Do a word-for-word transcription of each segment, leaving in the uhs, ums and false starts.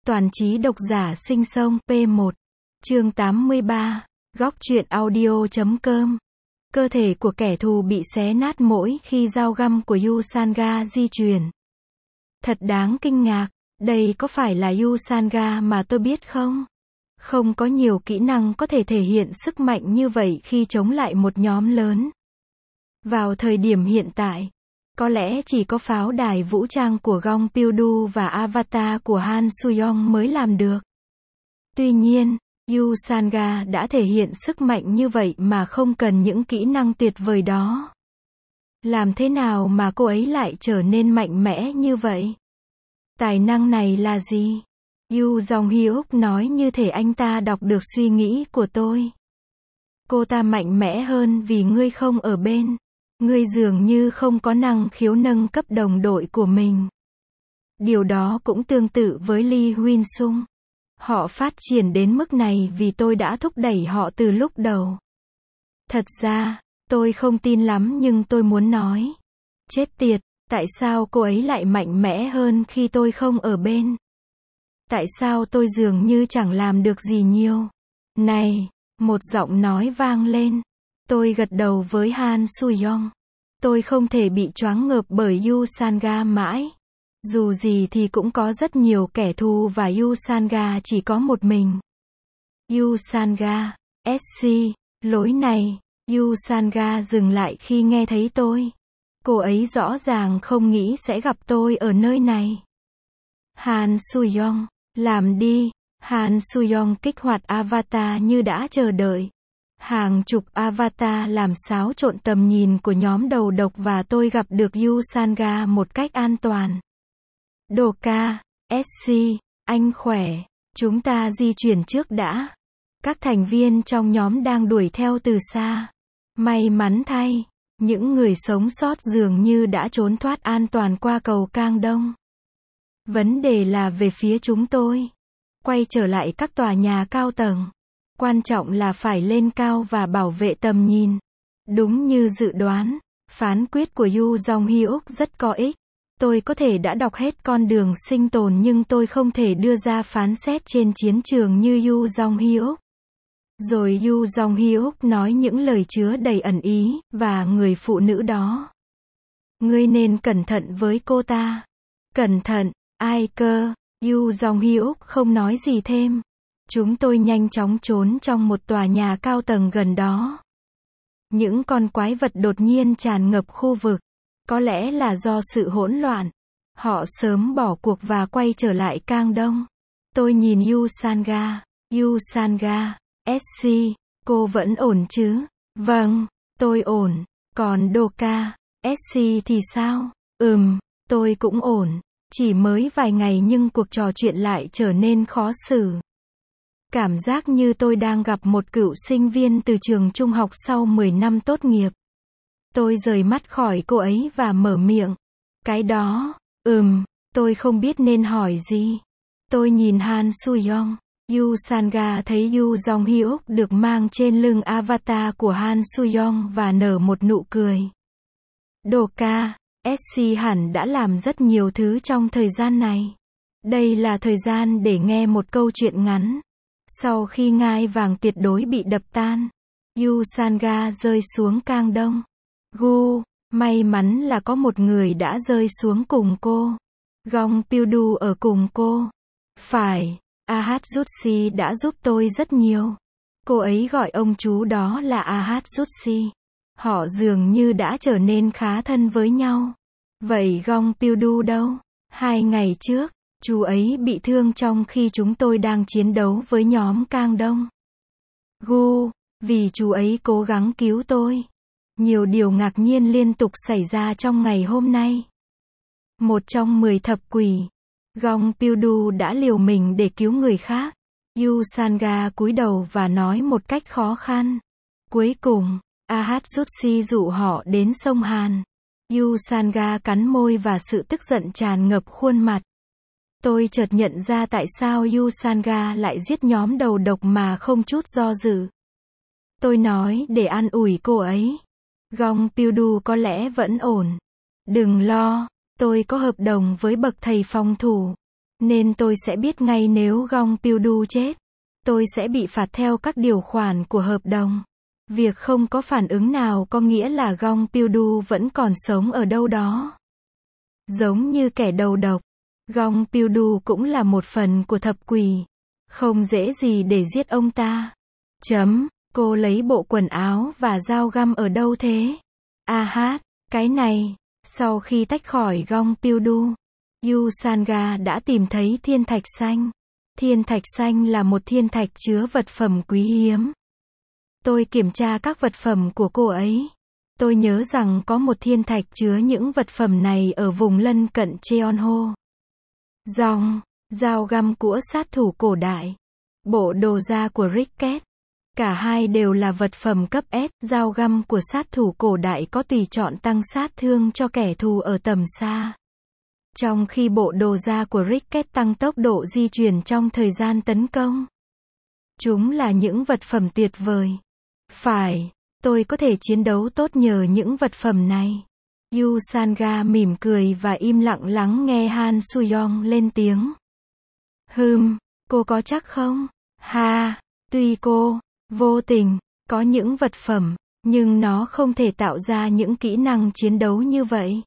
Toàn trí độc giả sinh sông P một. Chương tám mươi ba. Góc truyện audio chấm com. Cơ thể của kẻ thù bị xé nát mỗi khi dao găm của Yu Sanga di chuyển. Thật đáng kinh ngạc, đây có phải là Yu Sanga mà tôi biết không? Không có nhiều kỹ năng có thể thể hiện sức mạnh như vậy khi chống lại một nhóm lớn. Vào thời điểm hiện tại, có lẽ chỉ có pháo đài vũ trang của Gong Pildu và avatar của Han Suyong mới làm được. Tuy nhiên, Yu Sanga đã thể hiện sức mạnh như vậy mà không cần những kỹ năng tuyệt vời đó. Làm thế nào mà cô ấy lại trở nên mạnh mẽ như vậy? Tài năng này là gì? Yu Jong-hyuk nói như thể anh ta đọc được suy nghĩ của tôi. Cô ta mạnh mẽ hơn vì ngươi không ở bên. Ngươi dường như không có năng khiếu nâng cấp đồng đội của mình. Điều đó cũng tương tự với Lee Huynh Sung. Họ phát triển đến mức này vì tôi đã thúc đẩy họ từ lúc đầu. Thật ra, tôi không tin lắm nhưng tôi muốn nói. Chết tiệt, tại sao cô ấy lại mạnh mẽ hơn khi tôi không ở bên? Tại sao tôi dường như chẳng làm được gì nhiều? Này, một giọng nói vang lên. Tôi gật đầu với Han Suyong. Tôi không thể bị choáng ngợp bởi Yu Sanga mãi. Dù gì thì cũng có rất nhiều kẻ thù và Yu Sanga chỉ có một mình. Yu Sanga, ét xê, lối này. Yu Sanga dừng lại khi nghe thấy tôi. Cô ấy rõ ràng không nghĩ sẽ gặp tôi ở nơi này. Han Suyong, làm đi. Han Suyong kích hoạt avatar như đã chờ đợi. Hàng chục avatar làm xáo trộn tầm nhìn của nhóm đầu độc và tôi gặp được Yu Sanga một cách an toàn. Doka, ét xê, anh khỏe, chúng ta di chuyển trước đã. Các thành viên trong nhóm đang đuổi theo từ xa. May mắn thay, những người sống sót dường như đã trốn thoát an toàn qua cầu Cang Đông. Vấn đề là về phía chúng tôi. Quay trở lại các tòa nhà cao tầng. Quan trọng là phải lên cao và bảo vệ tầm nhìn. Đúng như dự đoán, phán quyết của Yu Jong-hyuk rất có ích. Tôi có thể đã đọc hết con đường sinh tồn nhưng tôi không thể đưa ra phán xét trên chiến trường như Yu Jong-hyuk. Rồi Yu Jong-hyuk nói những lời chứa đầy ẩn ý, và người phụ nữ đó. Ngươi nên cẩn thận với cô ta. Cẩn thận, ai cơ? Yu Jong-hyuk không nói gì thêm. Chúng tôi nhanh chóng trốn trong một tòa nhà cao tầng gần đó. Những con quái vật đột nhiên tràn ngập khu vực. Có lẽ là do sự hỗn loạn. Họ sớm bỏ cuộc và quay trở lại Cang Đông. Tôi nhìn Yu Sanga. Yu Sanga, ét xê, cô vẫn ổn chứ? Vâng, tôi ổn. Còn Doka, ét xê thì sao? Ừm, tôi cũng ổn. Chỉ mới vài ngày nhưng cuộc trò chuyện lại trở nên khó xử. Cảm giác như tôi đang gặp một cựu sinh viên từ trường trung học sau mười năm tốt nghiệp. Tôi rời mắt khỏi cô ấy và mở miệng. Cái đó, ừm, tôi không biết nên hỏi gì. Tôi nhìn Han Suyong. Yu Sanga thấy Yu Jong-hyuk được mang trên lưng avatar của Han Suyong và nở một nụ cười. Doka, ét xê hẳn đã làm rất nhiều thứ trong thời gian này. Đây là thời gian để nghe một câu chuyện ngắn. Sau khi ngai vàng tuyệt đối bị đập tan, Yu Sanga rơi xuống Cang Đông. Gu, may mắn là có một người đã rơi xuống cùng cô. Gong Pildu ở cùng cô. Phải, Ahazutsi đã giúp tôi rất nhiều. Cô ấy gọi ông chú đó là Ahazutsi. Họ dường như đã trở nên khá thân với nhau. Vậy Gong Pildu đâu? Hai ngày trước, chú ấy bị thương trong khi chúng tôi đang chiến đấu với nhóm Cang Đông. Gu, vì chú ấy cố gắng cứu tôi. Nhiều điều ngạc nhiên liên tục xảy ra trong ngày hôm nay. Một trong mười thập quỷ, Gong Pildu đã liều mình để cứu người khác. Yu Sanga cúi đầu và nói một cách khó khăn. Cuối cùng, Ahazutsi dụ họ đến sông Hàn. Yu Sanga cắn môi và sự tức giận tràn ngập khuôn mặt. Tôi chợt nhận ra tại sao Yu Sanga lại giết nhóm đầu độc mà không chút do dự. Tôi nói để an ủi cô ấy. Gong Pildu có lẽ vẫn ổn. Đừng lo, tôi có hợp đồng với bậc thầy phòng thủ. Nên tôi sẽ biết ngay nếu Gong Pil-du chết. Tôi sẽ bị phạt theo các điều khoản của hợp đồng. Việc không có phản ứng nào có nghĩa là Gong Pil-du vẫn còn sống ở đâu đó. Giống như kẻ đầu độc, Gong Pil-du cũng là một phần của thập quỷ. Không dễ gì để giết ông ta. Chấm, cô lấy bộ quần áo và dao găm ở đâu thế? A hát, cái này. Sau khi tách khỏi Gong Pil-du, Yu Sanga đã tìm thấy thiên thạch xanh. Thiên thạch xanh là một thiên thạch chứa vật phẩm quý hiếm. Tôi kiểm tra các vật phẩm của cô ấy. Tôi nhớ rằng có một thiên thạch chứa những vật phẩm này ở vùng lân cận Cheonho. Dòng, dao găm của sát thủ cổ đại. Bộ đồ da của Ricket. Cả hai đều là vật phẩm cấp S. Dao găm của sát thủ cổ đại có tùy chọn tăng sát thương cho kẻ thù ở tầm xa. Trong khi bộ đồ da của Ricket tăng tốc độ di chuyển trong thời gian tấn công. Chúng là những vật phẩm tuyệt vời. Phải, tôi có thể chiến đấu tốt nhờ những vật phẩm này. Yu Sanga mỉm cười và im lặng lắng nghe Han Soo-young lên tiếng. Hừm, cô có chắc không? Ha, tuy cô, vô tình, có những vật phẩm, nhưng nó không thể tạo ra những kỹ năng chiến đấu như vậy.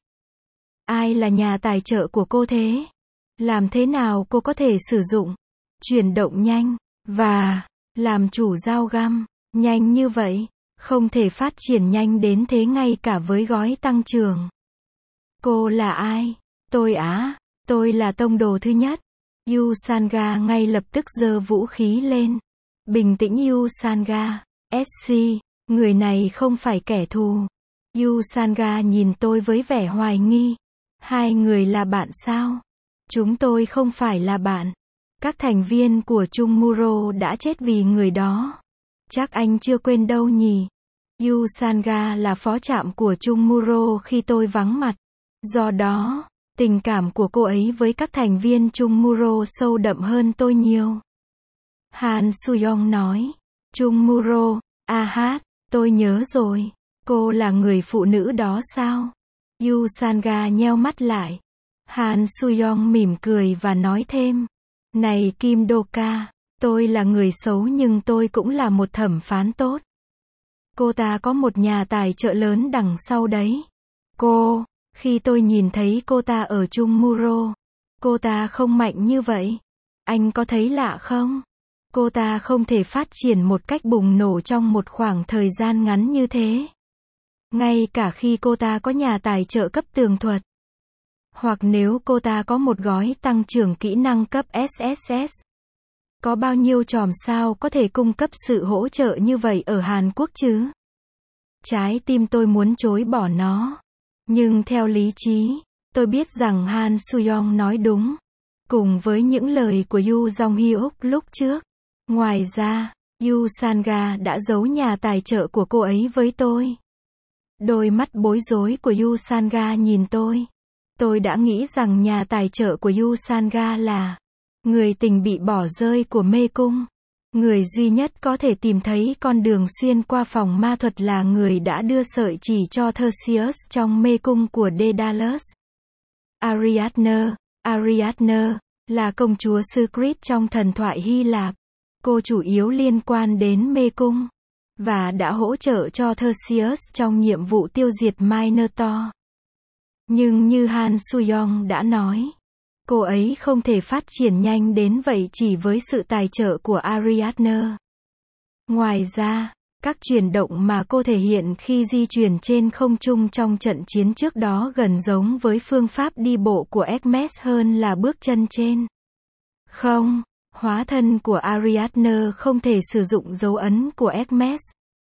Ai là nhà tài trợ của cô thế? Làm thế nào cô có thể sử dụng, chuyển động nhanh, và làm chủ dao găm, nhanh như vậy? Không thể phát triển nhanh đến thế ngay cả với gói tăng trưởng. Cô là ai? Tôi á, tôi là tông đồ thứ nhất. Yu Sanga ngay lập tức giơ vũ khí lên. Bình tĩnh Yu Sanga, ét xê, người này không phải kẻ thù. Yu Sanga nhìn tôi với vẻ hoài nghi. Hai người là bạn sao? Chúng tôi không phải là bạn. Các thành viên của Chung Muro đã chết vì người đó. Chắc anh chưa quên đâu nhỉ? Yu Sanga là phó trạm của Chung Muro khi tôi vắng mặt. Do đó, tình cảm của cô ấy với các thành viên Chung Muro sâu đậm hơn tôi nhiều. Han Soo-young nói. Chung Muro, a hát, tôi nhớ rồi. Cô là người phụ nữ đó sao? Yu Sanga nheo mắt lại. Han Soo-young mỉm cười và nói thêm. Này Kim Do-ka, tôi là người xấu nhưng tôi cũng là một thẩm phán tốt. Cô ta có một nhà tài trợ lớn đằng sau đấy. Cô, khi tôi nhìn thấy cô ta ở Chung Muro, cô ta không mạnh như vậy. Anh có thấy lạ không? Cô ta không thể phát triển một cách bùng nổ trong một khoảng thời gian ngắn như thế. Ngay cả khi cô ta có nhà tài trợ cấp tường thuật. Hoặc nếu cô ta có một gói tăng trưởng kỹ năng cấp ét ét ét. Có bao nhiêu chòm sao có thể cung cấp sự hỗ trợ như vậy ở Hàn Quốc chứ? Trái tim tôi muốn chối bỏ nó. Nhưng theo lý trí, tôi biết rằng Han Soo-young nói đúng. Cùng với những lời của Yu Jong-hyuk lúc trước. Ngoài ra, Yu Sanga đã giấu nhà tài trợ của cô ấy với tôi. Đôi mắt bối rối của Yu Sanga nhìn tôi. Tôi đã nghĩ rằng nhà tài trợ của Yu Sanga là người tình bị bỏ rơi của mê cung. Người duy nhất có thể tìm thấy con đường xuyên qua phòng ma thuật là người đã đưa sợi chỉ cho Theseus trong mê cung của Daedalus. Ariadne, Ariadne, là công chúa xứ Crete trong thần thoại Hy Lạp. Cô chủ yếu liên quan đến mê cung, và đã hỗ trợ cho Theseus trong nhiệm vụ tiêu diệt Minotaur. Nhưng như Han Soo-young đã nói, cô ấy không thể phát triển nhanh đến vậy chỉ với sự tài trợ của Ariadne. Ngoài ra, các chuyển động mà cô thể hiện khi di chuyển trên không trung trong trận chiến trước đó gần giống với phương pháp đi bộ của Hermes hơn là bước chân trên. Không, hóa thân của Ariadne không thể sử dụng dấu ấn của Hermes.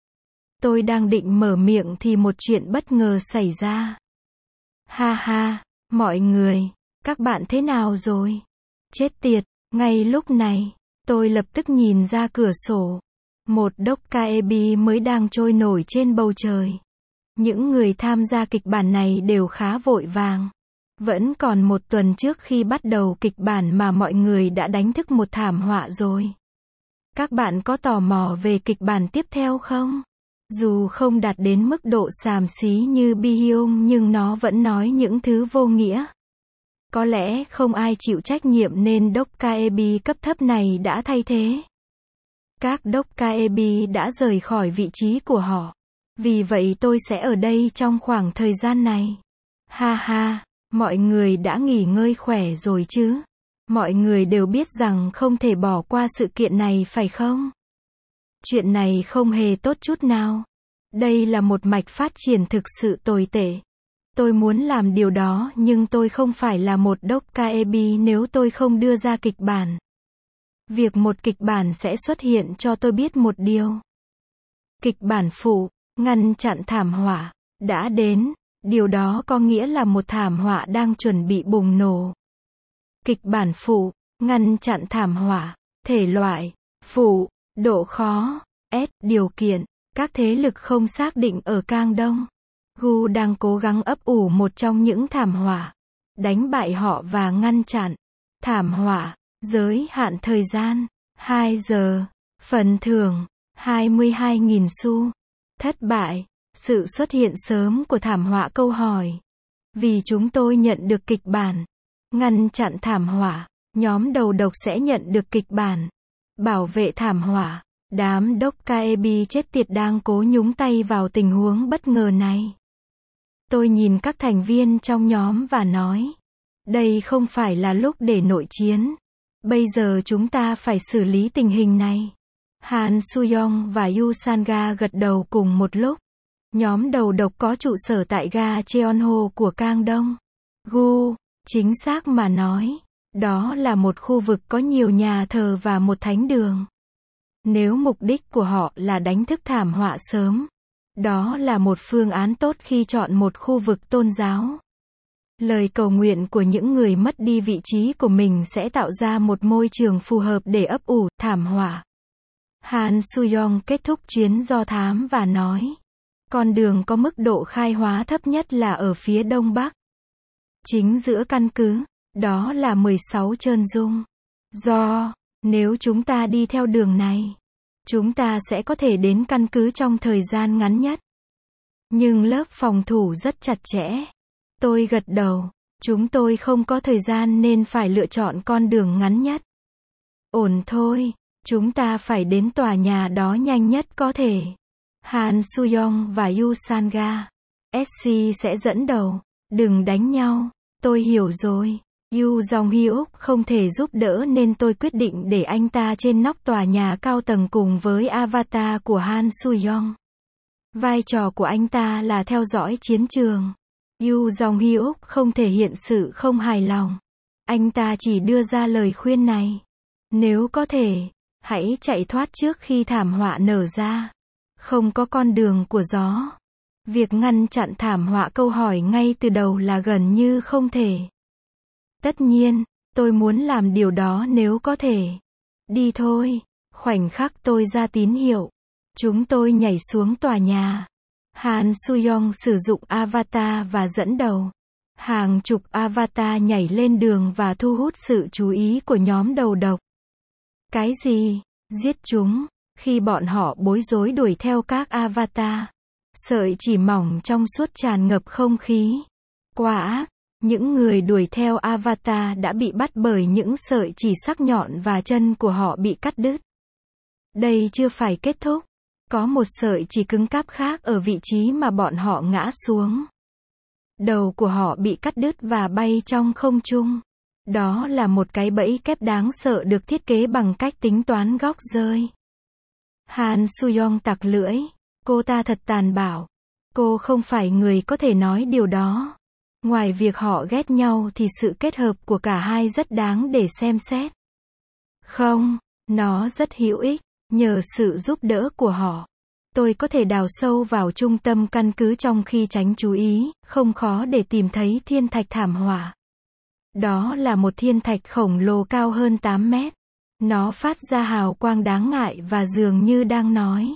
Tôi đang định mở miệng thì một chuyện bất ngờ xảy ra. Ha ha, mọi người, các bạn thế nào rồi? Chết tiệt, ngay lúc này, tôi lập tức nhìn ra cửa sổ. Một Dokkaebi mới đang trôi nổi trên bầu trời. Những người tham gia kịch bản này đều khá vội vàng. Vẫn còn một tuần trước khi bắt đầu kịch bản mà mọi người đã đánh thức một thảm họa rồi. Các bạn có tò mò về kịch bản tiếp theo không? Dù không đạt đến mức độ xàm xí như Bi-hyung nhưng nó vẫn nói những thứ vô nghĩa. Có lẽ không ai chịu trách nhiệm nên Dokkaebi cấp thấp này đã thay thế. Các Dokkaebi đã rời khỏi vị trí của họ. Vì vậy tôi sẽ ở đây trong khoảng thời gian này. Ha ha, mọi người đã nghỉ ngơi khỏe rồi chứ? Mọi người đều biết rằng không thể bỏ qua sự kiện này phải không? Chuyện này không hề tốt chút nào. Đây là một mạch phát triển thực sự tồi tệ. Tôi muốn làm điều đó nhưng tôi không phải là một Dokkaebi nếu tôi không đưa ra kịch bản. Việc một kịch bản sẽ xuất hiện cho tôi biết một điều. Kịch bản phụ, ngăn chặn thảm họa, đã đến. Điều đó có nghĩa là một thảm họa đang chuẩn bị bùng nổ. Kịch bản phụ, ngăn chặn thảm họa, thể loại, phụ, độ khó, S, điều kiện, các thế lực không xác định ở Cang Đông. Gu đang cố gắng ấp ủ một trong những thảm họa, đánh bại họ và ngăn chặn thảm họa, giới hạn thời gian, hai giờ, phần thưởng, hai mươi hai nghìn xu, thất bại, sự xuất hiện sớm của thảm họa câu hỏi. Vì chúng tôi nhận được kịch bản, ngăn chặn thảm họa, nhóm đầu độc sẽ nhận được kịch bản, bảo vệ thảm họa. Đám Dokkaebi chết tiệt đang cố nhúng tay vào tình huống bất ngờ này. Tôi nhìn các thành viên trong nhóm và nói, đây không phải là lúc để nội chiến. Bây giờ chúng ta phải xử lý tình hình này. Han Suyong và Yu Sanga gật đầu cùng một lúc. Nhóm đầu độc có trụ sở tại ga Cheonho của Cang Đông. Gu, chính xác mà nói, đó là một khu vực có nhiều nhà thờ và một thánh đường. Nếu mục đích của họ là đánh thức thảm họa sớm, đó là một phương án tốt khi chọn một khu vực tôn giáo. Lời cầu nguyện của những người mất đi vị trí của mình sẽ tạo ra một môi trường phù hợp để ấp ủ thảm họa. Han Suyong kết thúc chuyến do thám và nói, con đường có mức độ khai hóa thấp nhất là ở phía đông bắc. Chính giữa căn cứ, đó là mười sáu trơn dung. Do, nếu chúng ta đi theo đường này, chúng ta sẽ có thể đến căn cứ trong thời gian ngắn nhất. Nhưng lớp phòng thủ rất chặt chẽ. Tôi gật đầu, chúng tôi không có thời gian nên phải lựa chọn con đường ngắn nhất. Ổn thôi, chúng ta phải đến tòa nhà đó nhanh nhất có thể. Han Suyong và Yu Sanga. ét xê sẽ dẫn đầu. Đừng đánh nhau. Tôi hiểu rồi. Yu Jong-hyuk không thể giúp đỡ nên tôi quyết định để anh ta trên nóc tòa nhà cao tầng cùng với avatar của Han Suyong. Vai trò của anh ta là theo dõi chiến trường. Yu Jong-hyuk không thể hiện sự không hài lòng. Anh ta chỉ đưa ra lời khuyên này. Nếu có thể, hãy chạy thoát trước khi thảm họa nở ra. Không có con đường của gió. Việc ngăn chặn thảm họa câu hỏi ngay từ đầu là gần như không thể. Tất nhiên, tôi muốn làm điều đó nếu có thể. Đi thôi. Khoảnh khắc tôi ra tín hiệu, chúng tôi nhảy xuống tòa nhà. Han Suyong sử dụng avatar và dẫn đầu. Hàng chục avatar nhảy lên đường và thu hút sự chú ý của nhóm đầu độc. Cái gì? Giết chúng. Khi bọn họ bối rối đuổi theo các avatar, sợi chỉ mỏng trong suốt tràn ngập không khí. Quá ác. Những người đuổi theo avatar đã bị bắt bởi những sợi chỉ sắc nhọn và chân của họ bị cắt đứt. Đây chưa phải kết thúc. Có một sợi chỉ cứng cáp khác ở vị trí mà bọn họ ngã xuống. Đầu của họ bị cắt đứt và bay trong không trung. Đó là một cái bẫy kép đáng sợ được thiết kế bằng cách tính toán góc rơi. Han Suyong tặc lưỡi. Cô ta thật tàn bạo. Cô không phải người có thể nói điều đó. Ngoài việc họ ghét nhau thì sự kết hợp của cả hai rất đáng để xem xét. Không, nó rất hữu ích. Nhờ sự giúp đỡ của họ, tôi có thể đào sâu vào trung tâm căn cứ trong khi tránh chú ý, không khó để tìm thấy thiên thạch thảm họa. Đó là một thiên thạch khổng lồ cao hơn tám mét. Nó phát ra hào quang đáng ngại và dường như đang nói,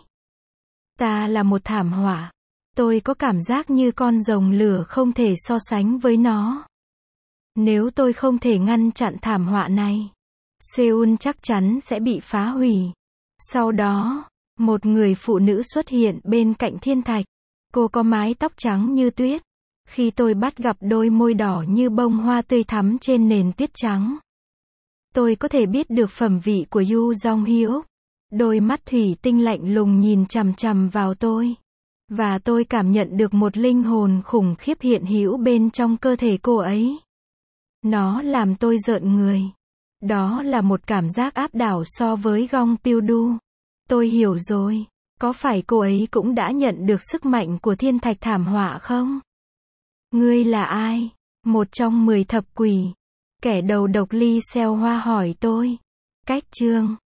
ta là một thảm họa. Tôi có cảm giác như con rồng lửa không thể so sánh với nó. Nếu tôi không thể ngăn chặn thảm họa này, Seoul chắc chắn sẽ bị phá hủy. Sau đó, một người phụ nữ xuất hiện bên cạnh thiên thạch. Cô có mái tóc trắng như tuyết. Khi tôi bắt gặp đôi môi đỏ như bông hoa tươi thắm trên nền tuyết trắng, tôi có thể biết được phẩm vị của Yoo Jong Hyuk. Đôi mắt thủy tinh lạnh lùng nhìn chằm chằm vào tôi. Và tôi cảm nhận được một linh hồn khủng khiếp hiện hữu bên trong cơ thể cô ấy. Nó làm tôi rợn người. Đó là một cảm giác áp đảo so với Gong Pil-du. Tôi hiểu rồi. Có phải cô ấy cũng đã nhận được sức mạnh của thiên thạch thảm họa không? Ngươi là ai? Một trong mười thập quỷ. Kẻ đầu độc Lee Seo Hoa hỏi tôi. Cách chương